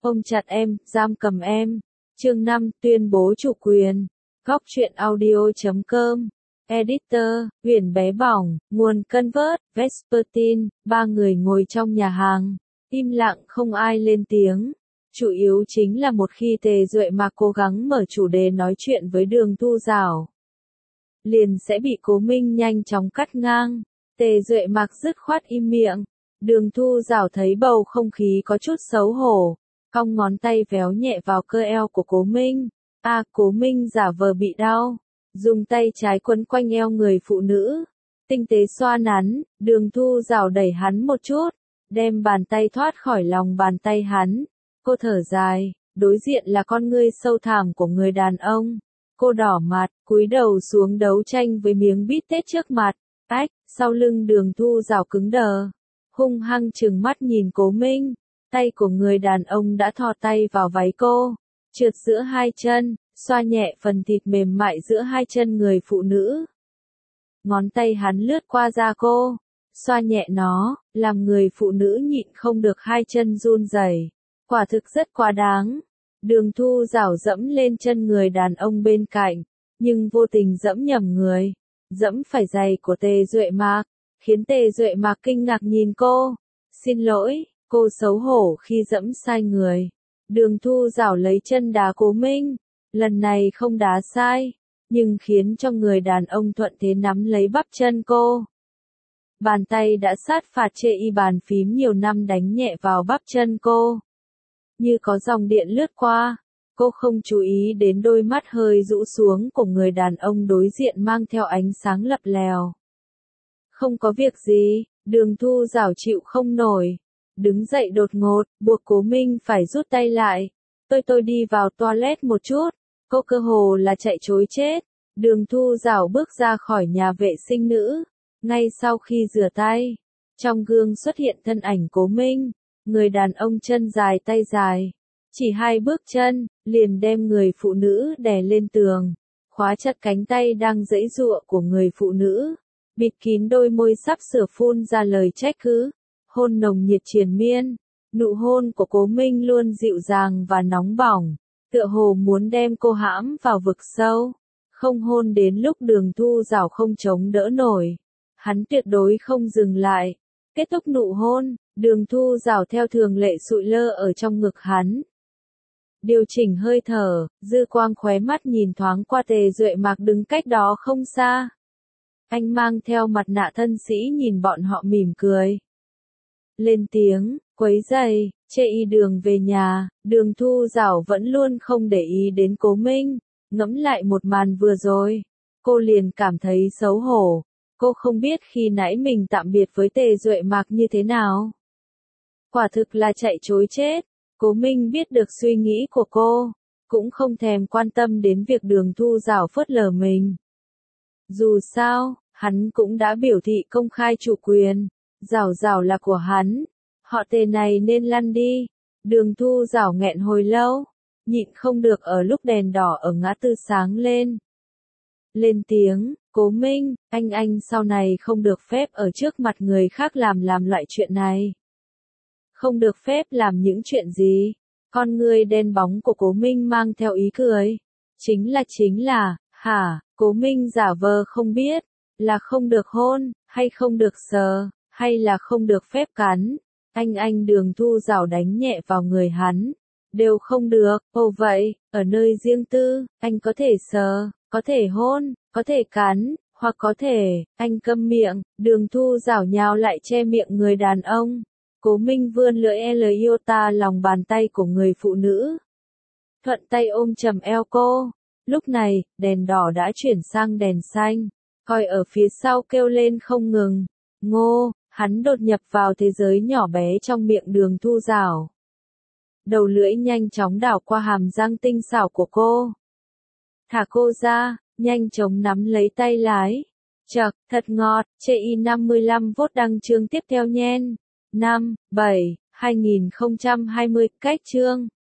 Ôm chặt em, giam cầm em. Chương 5, tuyên bố chủ quyền. Góc truyện audio.com. Editor, Huyền Bé Bỏng, nguồn Convert, Vespertine. Ba người ngồi trong nhà hàng. Im lặng không ai lên tiếng. Chủ yếu chính là một khi Tề Duệ Mạc cố gắng mở chủ đề nói chuyện với Đường Thu Dảo, liền sẽ bị Cố Minh nhanh chóng cắt ngang. Tề Duệ Mạc dứt khoát im miệng. Đường Thu Dảo thấy bầu không khí có chút xấu hổ, cong ngón tay véo nhẹ vào cơ eo của Cố Minh. Cố Minh giả vờ bị đau, dùng tay trái quấn quanh eo người phụ nữ, tinh tế xoa nắn. Đường Thu Dảo đẩy hắn một chút, đem bàn tay thoát khỏi lòng bàn tay hắn. Cô thở dài, đối diện là con ngươi sâu thẳm của người đàn ông. Cô đỏ mặt, cúi đầu xuống đấu tranh với miếng bít tết trước mặt. Sau lưng Đường Thu Dảo cứng đờ, hung hăng trừng mắt nhìn Cố Minh. Tay của người đàn ông đã thò tay vào váy cô, trượt giữa hai chân, xoa nhẹ phần thịt mềm mại giữa hai chân người phụ nữ. Ngón tay hắn lướt qua da cô, xoa nhẹ nó, làm người phụ nữ nhịn không được hai chân run rẩy. Quả thực rất quá đáng. Đường Thu Dảo dẫm lên chân người đàn ông bên cạnh, nhưng vô tình dẫm nhầm người, dẫm phải giày của Tề Duệ Mạc, khiến Tề Duệ Mạc kinh ngạc nhìn cô. Xin lỗi, cô xấu hổ khi dẫm sai người. Đường Thu Dảo lấy chân đá Cố Minh, lần này không đá sai, nhưng khiến cho người đàn ông thuận thế nắm lấy bắp chân cô. Bàn tay đã sát phạt chê y bàn phím nhiều năm đánh nhẹ vào bắp chân cô. Như có dòng điện lướt qua, cô không chú ý đến đôi mắt hơi rũ xuống của người đàn ông đối diện mang theo ánh sáng lập lèo. Không có việc gì, Đường Thu Dảo chịu không nổi, đứng dậy đột ngột, buộc Cố Minh phải rút tay lại. Tôi đi vào toilet một chút. Cô cơ hồ là chạy trối chết. Đường Thu Dảo bước ra khỏi nhà vệ sinh nữ. Ngay sau khi rửa tay, trong gương xuất hiện thân ảnh Cố Minh. Người đàn ông chân dài tay dài, chỉ 2 bước chân, liền đem người phụ nữ đè lên tường, khóa chặt cánh tay đang giãy giụa của người phụ nữ, bịt kín đôi môi sắp sửa phun ra lời trách cứ. Hôn nồng nhiệt triền miên, nụ hôn của Cố Minh luôn dịu dàng và nóng bỏng, tựa hồ muốn đem cô hãm vào vực sâu. Không hôn đến lúc Đường Thu Dảo không chống đỡ nổi, hắn tuyệt đối không dừng lại. Kết thúc nụ hôn, Đường Thu Dảo theo thường lệ sụi lơ ở trong ngực hắn. Điều chỉnh hơi thở, dư quang khóe mắt nhìn thoáng qua Tề Duệ Mạc đứng cách đó không xa. Anh mang theo mặt nạ thân sĩ nhìn bọn họ mỉm cười. Lên tiếng, quấy rầy, chê y Đường về nhà. Đường Thu Dảo vẫn luôn không để ý đến Cố Minh. Ngẫm lại một màn vừa rồi, cô liền cảm thấy xấu hổ. Cô không biết khi nãy mình tạm biệt với Tề Duệ Mạc như thế nào. Quả thực là chạy trối chết. Cố Minh biết được suy nghĩ của cô, cũng không thèm quan tâm đến việc Đường Thu Dảo phớt lờ mình. Dù sao, hắn cũng đã biểu thị công khai chủ quyền. Dảo Dảo là của hắn, họ Tề này nên lăn đi. Đường Thu Dảo nghẹn hồi lâu, nhịn không được ở lúc đèn đỏ ở ngã tư sáng lên. Lên tiếng, Cố Minh, anh sau này không được phép ở trước mặt người khác làm loại chuyện này. Không được phép làm những chuyện gì? Con ngươi đen bóng của Cố Minh mang theo ý cười. Chính là, hả? Cố Minh giả vờ không biết, là không được hôn, hay không được sờ, hay là không được phép cắn. Anh Đường Thu Dảo đánh nhẹ vào người hắn. Đều không được. Vậy, ở nơi riêng tư, anh có thể sờ, có thể hôn, có thể cắn, hoặc có thể, anh câm miệng. Đường Thu Dảo nhào lại che miệng người đàn ông. Cố Minh vươn lưỡi iota lòng bàn tay của người phụ nữ, thuận tay ôm chầm eo cô. Lúc này, đèn đỏ đã chuyển sang đèn xanh, coi ở phía sau kêu lên không ngừng. Ngô, hắn đột nhập vào thế giới nhỏ bé trong miệng Đường Thu Dảo. Đầu lưỡi nhanh chóng đảo qua hàm răng tinh xảo của cô. Thả cô ra, nhanh chóng nắm lấy tay lái. Chậc, thật ngọt. Chê y 55V đăng chương tiếp theo nhen. 5/7/2020. Cách chương